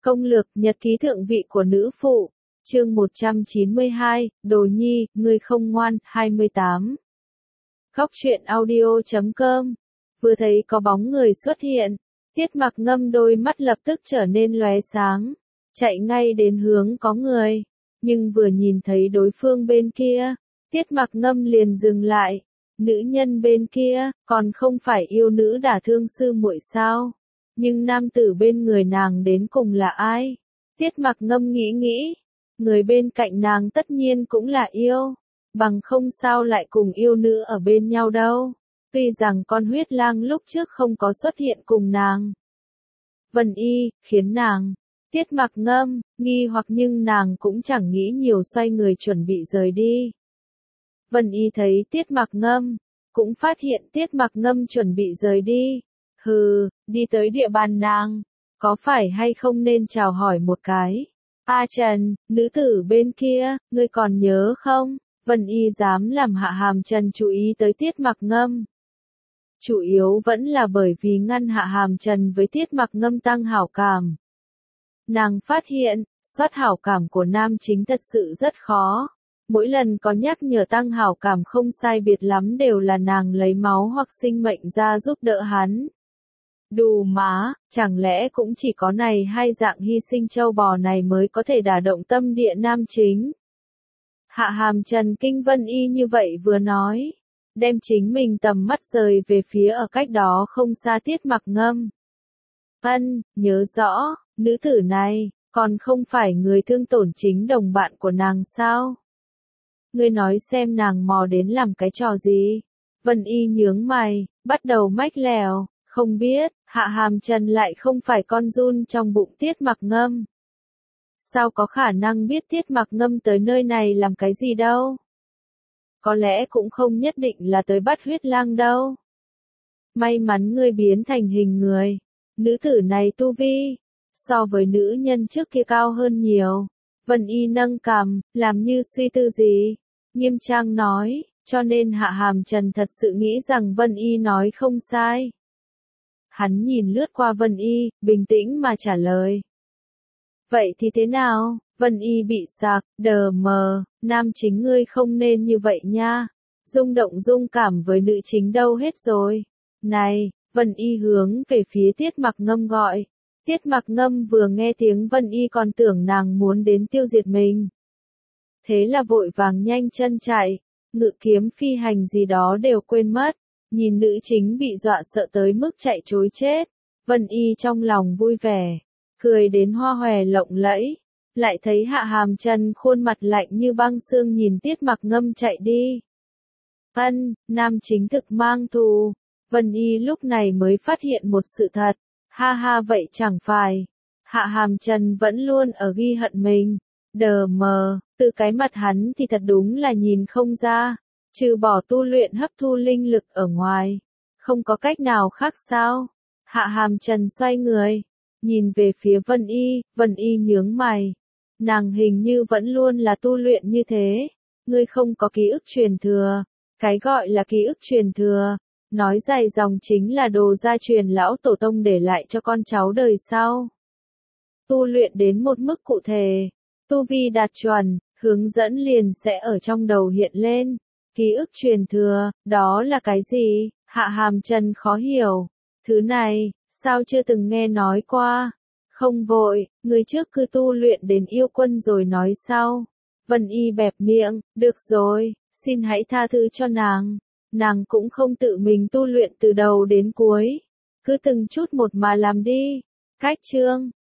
Công lược nhật ký thượng vị của nữ phụ. Chương 192, Đồ Nhi, ngươi không ngoan, 28. Góc truyện audio.com. Vừa thấy có bóng người xuất hiện, Tiết Mặc Ngâm đôi mắt lập tức trở nên lóe sáng, chạy ngay đến hướng có người, nhưng vừa nhìn thấy đối phương bên kia, Tiết Mặc Ngâm liền dừng lại. Nữ nhân bên kia, còn không phải yêu nữ đả thương sư muội sao? Nhưng nam tử bên người nàng đến cùng là ai? Tiết Mặc Ngâm nghĩ, người bên cạnh nàng tất nhiên cũng là yêu, bằng không sao lại cùng yêu nữ ở bên nhau đâu. Tuy rằng con huyết lang lúc trước không có xuất hiện cùng nàng. Vân Y, khiến nàng, Tiết Mặc Ngâm, nghi hoặc nhưng nàng cũng chẳng nghĩ nhiều xoay người chuẩn bị rời đi. Vân Y thấy Tiết Mặc Ngâm, cũng phát hiện Tiết Mặc Ngâm chuẩn bị rời đi. Hừ, đi tới địa bàn nàng, có phải hay không nên chào hỏi một cái? A Trần, nữ tử bên kia, ngươi còn nhớ không? Vân Y dám làm Hạ Hàm Trần chú ý tới Tiết Mặc Ngâm. Chủ yếu vẫn là bởi vì ngăn Hạ Hàm Trần với Tiết Mặc Ngâm tăng hảo cảm. Nàng phát hiện, soát hảo cảm của nam chính thật sự rất khó. Mỗi lần có nhắc nhở tăng hảo cảm không sai biệt lắm đều là nàng lấy máu hoặc sinh mệnh ra giúp đỡ hắn. Đù má, chẳng lẽ cũng chỉ có này hai dạng hy sinh châu bò này mới có thể đả động tâm địa nam chính. Hạ Hàm Trần kinh Vân Y như vậy vừa nói, đem chính mình tầm mắt rời về phía ở cách đó không xa Tiết Mặc Ngâm. Nhớ rõ, nữ tử này, còn không phải người thương tổn chính đồng bạn của nàng sao? Ngươi nói xem nàng mò đến làm cái trò gì? Vân Y nhướng mày, bắt đầu mách lèo, không biết, Hạ Hàm Trần lại không phải con giun trong bụng Tiết Mặc Ngâm. Sao có khả năng biết Tiết Mặc Ngâm tới nơi này làm cái gì đâu? Có lẽ cũng không nhất định là tới bắt huyết lang đâu. May mắn ngươi biến thành hình người. Nữ tử này tu vi, so với nữ nhân trước kia cao hơn nhiều. Vân Y nâng cằm, làm như suy tư gì. Nghiêm trang nói, cho nên Hạ Hàm Trần thật sự nghĩ rằng Vân Y nói không sai. Hắn nhìn lướt qua Vân Y, bình tĩnh mà trả lời. Vậy thì thế nào? Vân Y bị sặc, đờ mờ, nam chính ngươi không nên như vậy nha. Rung động dung cảm với nữ chính đâu hết rồi. Này, Vân Y hướng về phía Tiết Mặc Ngâm gọi. Tiết Mặc Ngâm vừa nghe tiếng Vân Y còn tưởng nàng muốn đến tiêu diệt mình. Thế là vội vàng nhanh chân chạy, ngự kiếm phi hành gì đó đều quên mất. Nhìn nữ chính bị dọa sợ tới mức chạy trối chết. Vân Y trong lòng vui vẻ, cười đến hoa hòe lộng lẫy. Lại thấy Hạ Hàm Trần khuôn mặt lạnh như băng xương nhìn Tiết Mặc Ngâm chạy đi. Nam chính thực mang thù. Vân Y lúc này mới phát hiện một sự thật. Ha ha, vậy chẳng phải. Hạ Hàm Trần vẫn luôn ở ghi hận mình. Đờ mờ, từ cái mặt hắn thì thật đúng là nhìn không ra. Trừ bỏ tu luyện hấp thu linh lực ở ngoài. Không có cách nào khác sao? Hạ Hàm Trần xoay người. Nhìn về phía Vân Y nhướng mày. Nàng hình như vẫn luôn là tu luyện như thế. Ngươi không có ký ức truyền thừa. Cái gọi là ký ức truyền thừa, nói dài dòng chính là đồ gia truyền lão tổ tông để lại cho con cháu đời sau. Tu luyện đến một mức cụ thể, tu vi đạt chuẩn, hướng dẫn liền sẽ ở trong đầu hiện lên. Ký ức truyền thừa, đó là cái gì? Hạ Hàm Trần khó hiểu. Thứ này, sao chưa từng nghe nói qua? Không vội, người trước cứ tu luyện đến yêu quân rồi nói sau. Vân Y bẹp miệng, được rồi, xin hãy tha thứ cho nàng. Nàng cũng không tự mình tu luyện từ đầu đến cuối. Cứ từng chút một mà làm đi. Cách chương.